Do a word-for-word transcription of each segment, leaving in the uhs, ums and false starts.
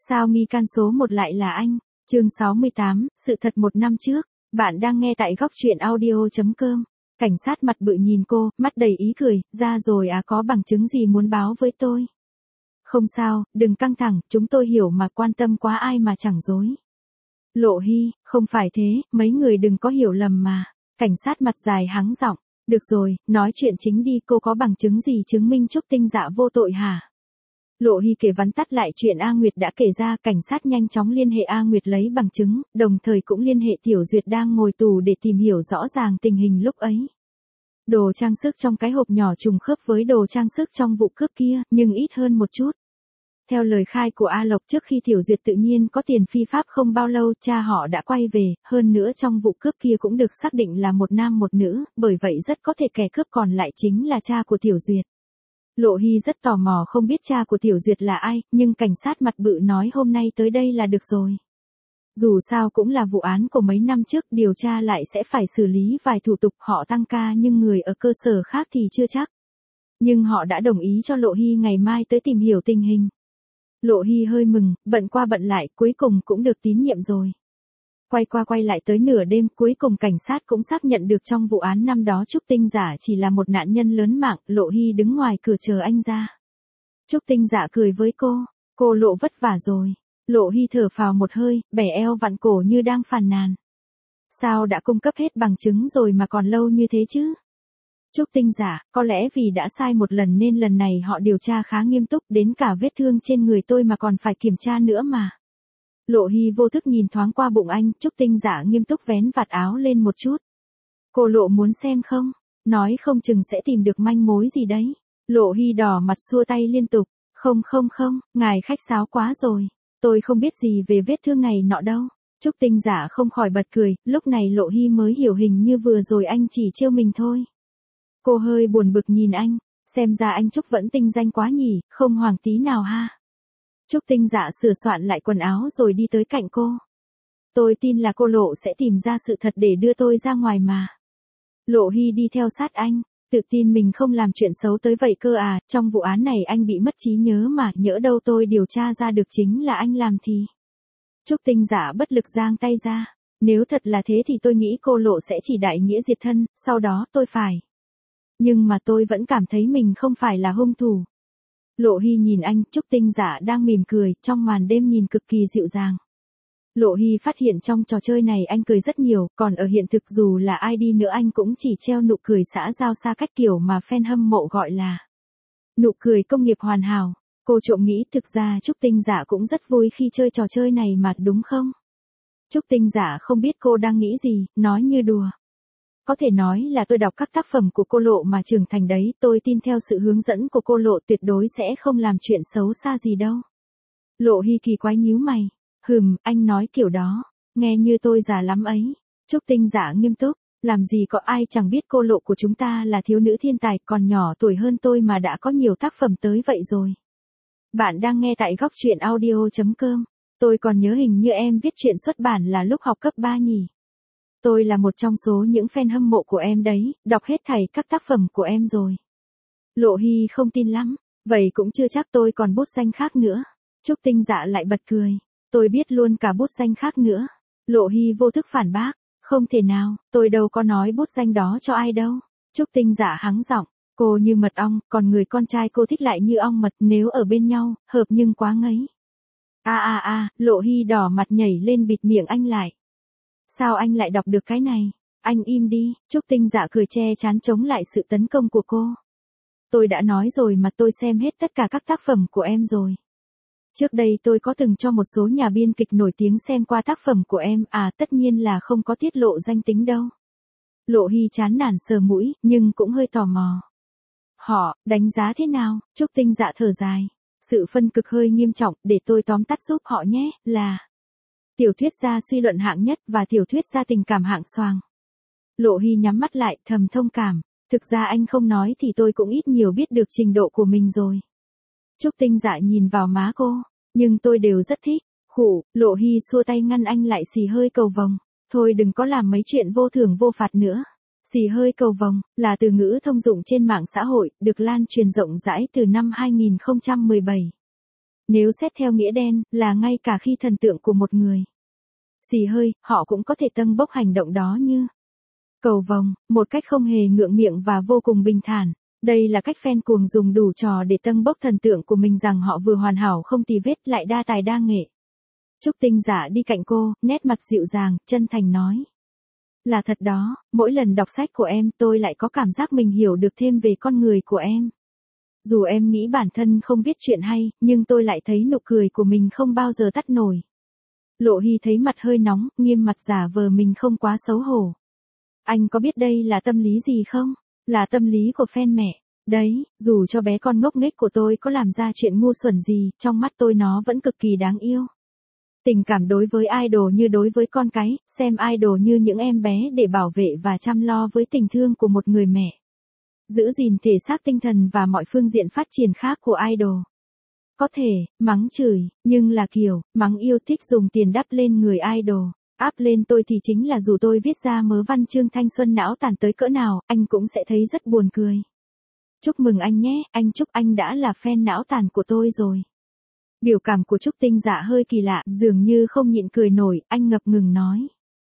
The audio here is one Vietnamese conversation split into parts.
Sao nghi can số một lại là anh? Chương sáu mươi tám, sự thật một năm trước. Bạn đang nghe tại góc truyện audio chấm com. Cảnh sát mặt bự nhìn cô, mắt đầy ý cười, ra rồi à, có bằng chứng gì muốn báo với tôi? Không sao, đừng căng thẳng, chúng tôi hiểu mà, quan tâm quá ai mà chẳng dối. Lộ Hy, không phải thế, mấy người đừng có hiểu lầm mà. Cảnh sát mặt dài hắng giọng. Được rồi, nói chuyện chính đi, cô có bằng chứng gì chứng minh Trúc Tinh Dạ vô tội hả? Lộ Hy kể vắn tắt lại chuyện A Nguyệt đã kể ra, cảnh sát nhanh chóng liên hệ A Nguyệt lấy bằng chứng, đồng thời cũng liên hệ Tiểu Duyệt đang ngồi tù để tìm hiểu rõ ràng tình hình lúc ấy. Đồ trang sức trong cái hộp nhỏ trùng khớp với đồ trang sức trong vụ cướp kia, nhưng ít hơn một chút. Theo lời khai của A Lộc, trước khi Tiểu Duyệt tự nhiên có tiền phi pháp không bao lâu, cha họ đã quay về, hơn nữa trong vụ cướp kia cũng được xác định là một nam một nữ, bởi vậy rất có thể kẻ cướp còn lại chính là cha của Tiểu Duyệt. Lộ Hy rất tò mò không biết cha của Tiểu Duyệt là ai, nhưng cảnh sát mặt bự nói hôm nay tới đây là được rồi. Dù sao cũng là vụ án của mấy năm trước, điều tra lại sẽ phải xử lý vài thủ tục, họ tăng ca nhưng người ở cơ sở khác thì chưa chắc. Nhưng họ đã đồng ý cho Lộ Hy ngày mai tới tìm hiểu tình hình. Lộ Hy hơi mừng, bận qua bận lại, cuối cùng cũng được tín nhiệm rồi. Quay qua quay lại tới nửa đêm, cuối cùng cảnh sát cũng xác nhận được trong vụ án năm đó Trúc Tinh Dạ chỉ là một nạn nhân lớn mạng. Lộ Hy đứng ngoài cửa chờ anh ra. Trúc Tinh Dạ cười với cô, cô Lộ vất vả rồi. Lộ Hy thở phào một hơi, bẻ eo vặn cổ như đang phàn nàn. Sao đã cung cấp hết bằng chứng rồi mà còn lâu như thế chứ? Trúc Tinh Dạ, có lẽ vì đã sai một lần nên lần này họ điều tra khá nghiêm túc, đến cả vết thương trên người tôi mà còn phải kiểm tra nữa mà. Lộ Hy vô thức nhìn thoáng qua bụng anh, Trúc Tinh Dạ nghiêm túc vén vạt áo lên một chút. Cô Lộ muốn xem không? Nói không chừng sẽ tìm được manh mối gì đấy. Lộ Hy đỏ mặt xua tay liên tục. Không không không, ngài khách sáo quá rồi. Tôi không biết gì về vết thương này nọ đâu. Trúc Tinh Dạ không khỏi bật cười, lúc này Lộ Hy mới hiểu hình như vừa rồi anh chỉ trêu mình thôi. Cô hơi buồn bực nhìn anh, xem ra anh Trúc vẫn tinh danh quá nhỉ, không hoảng tí nào ha. Trúc Tinh Dạ sửa soạn lại quần áo rồi đi tới cạnh cô. Tôi tin là cô Lộ sẽ tìm ra sự thật để đưa tôi ra ngoài mà. Lộ Hy đi theo sát anh, tự tin mình không làm chuyện xấu tới vậy cơ à, trong vụ án này anh bị mất trí nhớ mà, nhỡ đâu tôi điều tra ra được chính là anh làm thì. Trúc Tinh Dạ bất lực giang tay ra, nếu thật là thế thì tôi nghĩ cô Lộ sẽ chỉ đại nghĩa diệt thân, sau đó tôi phải. Nhưng mà tôi vẫn cảm thấy mình không phải là hung thủ. Lộ Hy nhìn anh, Trúc Tinh Dạ đang mỉm cười, trong màn đêm nhìn cực kỳ dịu dàng. Lộ Hy phát hiện trong trò chơi này anh cười rất nhiều, còn ở hiện thực dù là ai đi nữa anh cũng chỉ treo nụ cười xã giao xa cách kiểu mà fan hâm mộ gọi là nụ cười công nghiệp hoàn hảo. Cô trộm nghĩ thực ra Trúc Tinh Dạ cũng rất vui khi chơi trò chơi này mà đúng không? Trúc Tinh Dạ không biết cô đang nghĩ gì, nói như đùa. Có thể nói là tôi đọc các tác phẩm của cô Lộ mà trưởng thành đấy, tôi tin theo sự hướng dẫn của cô Lộ tuyệt đối sẽ không làm chuyện xấu xa gì đâu. Lộ Hy kỳ quái nhíu mày. Hừm, anh nói kiểu đó, nghe như tôi già lắm ấy. Trúc Tinh Dạ nghiêm túc, làm gì có ai chẳng biết cô Lộ của chúng ta là thiếu nữ thiên tài, còn nhỏ tuổi hơn tôi mà đã có nhiều tác phẩm tới vậy rồi. Bạn đang nghe tại góc truyện audio chấm com. Tôi còn nhớ hình như em viết truyện xuất bản là lúc học cấp ba nhỉ. Tôi là một trong số những fan hâm mộ của em đấy, đọc hết thảy các tác phẩm của em rồi. Lộ Hy không tin lắm, vậy cũng chưa chắc, tôi còn bút danh khác nữa. Trúc Tinh Dạ lại bật cười, tôi biết luôn cả bút danh khác nữa. Lộ Hy vô thức phản bác, không thể nào, tôi đâu có nói bút danh đó cho ai đâu. Trúc Tinh Dạ hắng giọng, cô như mật ong, còn người con trai cô thích lại như ong mật, nếu ở bên nhau, hợp nhưng quá ngấy. A a a, Lộ Hy đỏ mặt nhảy lên bịt miệng anh lại. Sao anh lại đọc được cái này? Anh im đi. Trúc Tinh Dạ cười che chắn chống lại sự tấn công của cô. Tôi đã nói rồi mà, tôi xem hết tất cả các tác phẩm của em rồi. Trước đây tôi có từng cho một số nhà biên kịch nổi tiếng xem qua tác phẩm của em, à tất nhiên là không có tiết lộ danh tính đâu. Lộ Hy chán nản sờ mũi, nhưng cũng hơi tò mò. Họ, đánh giá thế nào? Trúc Tinh Dạ thở dài. Sự phân cực hơi nghiêm trọng, để tôi tóm tắt giúp họ nhé, là tiểu thuyết gia suy luận hạng nhất và tiểu thuyết gia tình cảm hạng xoàng. Lộ Hy nhắm mắt lại, thầm thông cảm. Thực ra anh không nói thì tôi cũng ít nhiều biết được trình độ của mình rồi. Trúc Tinh Dạ nhìn vào má cô, nhưng tôi đều rất thích. Khụ, Lộ Hy xua tay ngăn anh lại, xì hơi cầu vồng. Thôi đừng có làm mấy chuyện vô thưởng vô phạt nữa. Xì hơi cầu vồng là từ ngữ thông dụng trên mạng xã hội, được lan truyền rộng rãi từ năm hai nghìn không trăm mười bảy. Nếu xét theo nghĩa đen, là ngay cả khi thần tượng của một người xì hơi, họ cũng có thể tâng bốc hành động đó như cầu vồng, một cách không hề ngượng miệng và vô cùng bình thản. Đây là cách fan cuồng dùng đủ trò để tâng bốc thần tượng của mình rằng họ vừa hoàn hảo không tì vết lại đa tài đa nghệ. Trúc Tinh Dạ đi cạnh cô, nét mặt dịu dàng, chân thành nói. Là thật đó, mỗi lần đọc sách của em tôi lại có cảm giác mình hiểu được thêm về con người của em. Dù em nghĩ bản thân không viết chuyện hay, nhưng tôi lại thấy nụ cười của mình không bao giờ tắt nổi. Lộ Hy thấy mặt hơi nóng, nghiêm mặt giả vờ mình không quá xấu hổ. Anh có biết đây là tâm lý gì không? Là tâm lý của fan mẹ. Đấy, dù cho bé con ngốc nghếch của tôi có làm ra chuyện ngu xuẩn gì, trong mắt tôi nó vẫn cực kỳ đáng yêu. Tình cảm đối với idol như đối với con cái, xem idol như những em bé để bảo vệ và chăm lo với tình thương của một người mẹ. Giữ gìn thể xác tinh thần và mọi phương diện phát triển khác của idol. Có thể, mắng chửi, nhưng là kiểu, mắng yêu thích dùng tiền đắp lên người idol. Áp lên tôi thì chính là dù tôi viết ra mớ văn chương thanh xuân não tàn tới cỡ nào, anh cũng sẽ thấy rất buồn cười. Chúc mừng anh nhé, anh chúc anh đã là fan não tàn của tôi rồi. Biểu cảm của Trúc Tinh Dạ hơi kỳ lạ, dường như không nhịn cười nổi, anh ngập ngừng nói.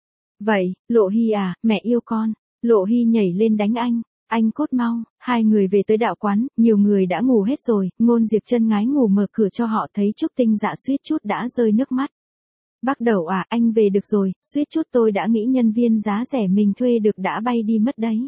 Vậy, Lộ Hy à, mẹ yêu con. Lộ Hy nhảy lên đánh anh. Anh cốt mau, hai người về tới đạo quán, nhiều người đã ngủ hết rồi, Ngôn Diệp Chân ngái ngủ mở cửa cho họ thấy Trúc Tinh Dạ suýt chút đã rơi nước mắt. Bác Đầu à, anh về được rồi, suýt chút tôi đã nghĩ nhân viên giá rẻ mình thuê được đã bay đi mất đấy.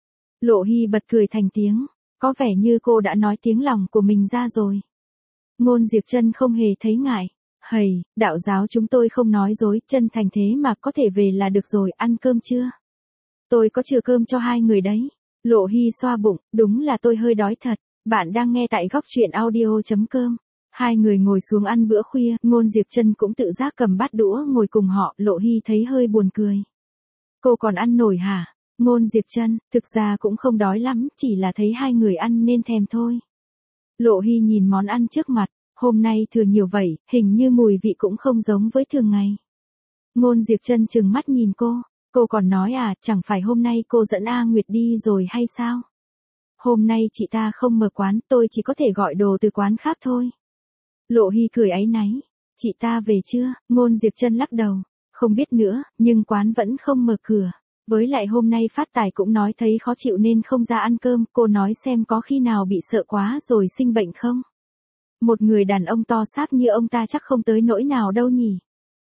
Lộ Hy bật cười thành tiếng, có vẻ như cô đã nói tiếng lòng của mình ra rồi. Ngôn Diệp Chân không hề thấy ngại. Hầy, đạo giáo chúng tôi không nói dối, chân thành thế mà có thể về là được rồi, ăn cơm chưa? Tôi có chừa cơm cho hai người đấy. Lộ Hy xoa bụng, đúng là tôi hơi đói thật. Bạn đang nghe tại góc truyện audio chấm com. Hai người ngồi xuống ăn bữa khuya, Ngôn Diệp Chân cũng tự giác cầm bát đũa ngồi cùng họ, Lộ Hy thấy hơi buồn cười. Cô còn ăn nổi hả? Ngôn Diệp Chân, thực ra cũng không đói lắm, chỉ là thấy hai người ăn nên thèm thôi. Lộ Hy nhìn món ăn trước mặt, hôm nay thừa nhiều vậy, hình như mùi vị cũng không giống với thường ngày. Ngôn Diệp Chân trừng mắt nhìn cô, cô còn nói à, chẳng phải hôm nay cô dẫn A Nguyệt đi rồi hay sao? Hôm nay chị ta không mở quán, tôi chỉ có thể gọi đồ từ quán khác thôi. Lộ Hy cười áy náy, chị ta về chưa? Ngôn Diệp Chân lắc đầu, không biết nữa, nhưng quán vẫn không mở cửa. Với lại hôm nay Phát Tài cũng nói thấy khó chịu nên không ra ăn cơm, cô nói xem có khi nào bị sợ quá rồi sinh bệnh không? Một người đàn ông to xác như ông ta chắc không tới nỗi nào đâu nhỉ?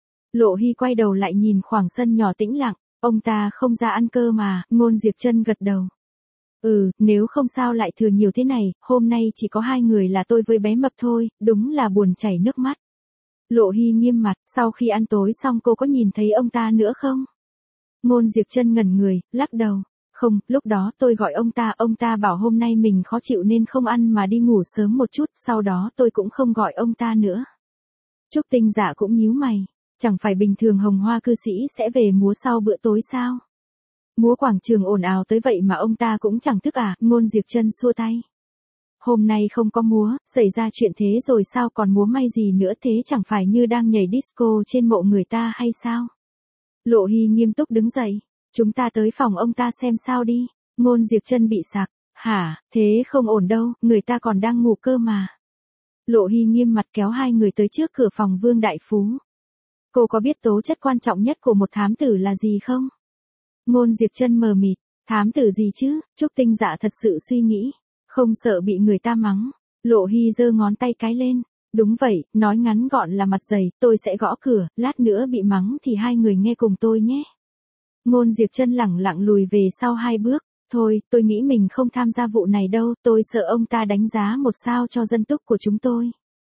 Lộ Hy quay đầu lại nhìn khoảng sân nhỏ tĩnh lặng, ông ta không ra ăn cơm mà, Ngôn Diệp Chân gật đầu. Ừ, nếu không sao lại thừa nhiều thế này, hôm nay chỉ có hai người là tôi với bé mập thôi, đúng là buồn chảy nước mắt. Lộ Hy nghiêm mặt, sau khi ăn tối xong cô có nhìn thấy ông ta nữa không? Ngôn Diệp Chân ngẩn người, lắc đầu. Không, lúc đó tôi gọi ông ta, ông ta bảo hôm nay mình khó chịu nên không ăn mà đi ngủ sớm một chút, sau đó tôi cũng không gọi ông ta nữa. Trúc Tinh Dạ cũng nhíu mày, chẳng phải bình thường Hồng Hoa cư sĩ sẽ về múa sau bữa tối sao? Múa quảng trường ồn ào tới vậy mà ông ta cũng chẳng thức à? Ngôn Diệp Chân xua tay. Hôm nay không có múa, xảy ra chuyện thế rồi sao còn múa may gì nữa, thế chẳng phải như đang nhảy disco trên mộ người ta hay sao? Lộ Hy nghiêm túc đứng dậy. Chúng ta tới phòng ông ta xem sao đi. Ngôn Diệp Chân bị sặc. Hả, thế không ổn đâu, người ta còn đang ngủ cơ mà. Lộ Hy nghiêm mặt kéo hai người tới trước cửa phòng Vương Đại Phú. Cô có biết tố chất quan trọng nhất của một thám tử là gì không? Ngôn Diệp Chân mờ mịt. Thám tử gì chứ? Trúc Tinh Dạ thật sự suy nghĩ. Không sợ bị người ta mắng. Lộ Hy giơ ngón tay cái lên. Đúng vậy, nói ngắn gọn là mặt dày, tôi sẽ gõ cửa, lát nữa bị mắng thì hai người nghe cùng tôi nhé. Ngôn Diệp Chân lẳng lặng lùi về sau hai bước. Thôi, tôi nghĩ mình không tham gia vụ này đâu, tôi sợ ông ta đánh giá một sao cho dân túc của chúng tôi.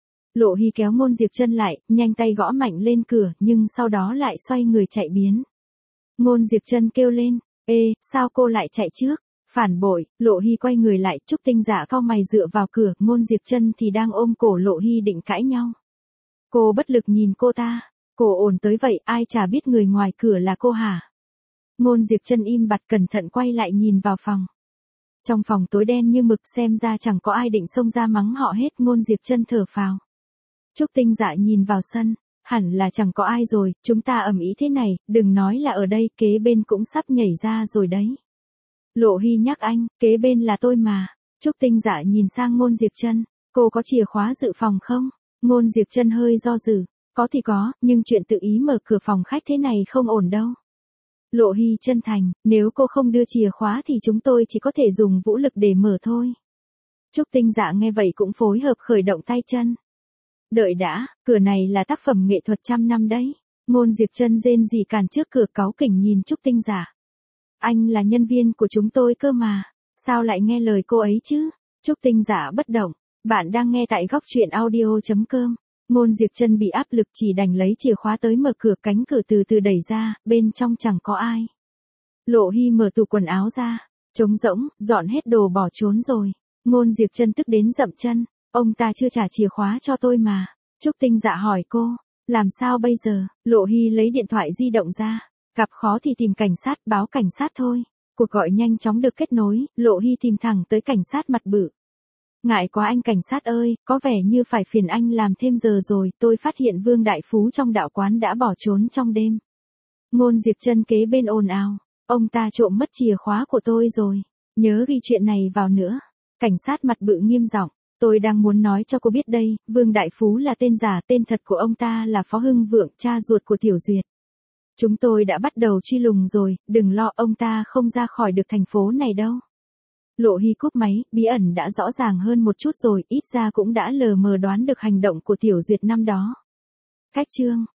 Lộ Hy kéo Ngôn Diệp Chân lại, nhanh tay gõ mạnh lên cửa, nhưng sau đó lại xoay người chạy biến. Ngôn Diệp Chân kêu lên, ê, sao cô lại chạy trước? Phản bội. Lộ Hy quay người lại, Trúc Tinh Dạ cau mày dựa vào cửa, Ngôn Diệp Chân thì đang ôm cổ Lộ Hy định cãi nhau. Cô bất lực nhìn cô ta, cô ổn tới vậy, ai chả biết người ngoài cửa là cô hả? Ngôn Diệp Chân im bặt cẩn thận quay lại nhìn vào phòng. Trong phòng tối đen như mực, xem ra chẳng có ai định xông ra mắng họ hết. Ngôn Diệp Chân thở phào. Trúc Tinh Dạ nhìn vào sân, hẳn là chẳng có ai rồi, chúng ta ầm ĩ thế này, đừng nói là ở đây, kế bên cũng sắp nhảy ra rồi đấy. Lộ Hy nhắc anh, kế bên là tôi mà. Trúc Tinh Dạ nhìn sang Ngôn Diệp Chân, cô có chìa khóa dự phòng không? Ngôn Diệp Trân hơi do dự, có thì có, nhưng chuyện tự ý mở cửa phòng khách thế này không ổn đâu. Lộ Hy chân thành, nếu cô không đưa chìa khóa thì chúng tôi chỉ có thể dùng vũ lực để mở thôi. Trúc Tinh Dạ nghe vậy cũng phối hợp khởi động tay chân. Đợi đã, cửa này là tác phẩm nghệ thuật trăm năm đấy. Ngôn Diệp Trân rên rỉ cản trước cửa cáu kỉnh nhìn Trúc Tinh Dạ. Anh là nhân viên của chúng tôi cơ mà, sao lại nghe lời cô ấy chứ? Trúc Tinh Dạ bất động, bạn đang nghe tại góc truyện audio.com. Ngôn Diệp Trân bị áp lực chỉ đành lấy chìa khóa tới mở cửa, cánh cửa từ từ đẩy ra, bên trong chẳng có ai. Lộ Hy mở tủ quần áo ra, trống rỗng, dọn hết đồ bỏ trốn rồi. Ngôn Diệp Trân tức đến dậm chân, ông ta chưa trả chìa khóa cho tôi mà. Trúc Tinh Dạ hỏi cô, làm sao bây giờ? Lộ Hy lấy điện thoại di động ra, gặp khó thì tìm cảnh sát, báo cảnh sát thôi. Cuộc gọi nhanh chóng được kết nối, Lộ Hy tìm thẳng tới cảnh sát mặt bự. Ngại quá anh cảnh sát ơi, có vẻ như phải phiền anh làm thêm giờ rồi, tôi phát hiện Vương Đại Phú trong đạo quán đã bỏ trốn trong đêm. Ngôn Diệp Trân kế bên ồn ào, ông ta trộm mất chìa khóa của tôi rồi, nhớ ghi chuyện này vào nữa. Cảnh sát mặt bự nghiêm giọng, tôi đang muốn nói cho cô biết đây, Vương Đại Phú là tên giả, tên thật của ông ta là Phó Hưng Vượng, cha ruột của Tiểu Duyệt. Chúng tôi đã bắt đầu truy lùng rồi, đừng lo, ông ta không ra khỏi được thành phố này đâu. Lộ Hy cúp máy, bí ẩn đã rõ ràng hơn một chút rồi, ít ra cũng đã lờ mờ đoán được hành động của Tiểu Duyệt năm đó. Cách chương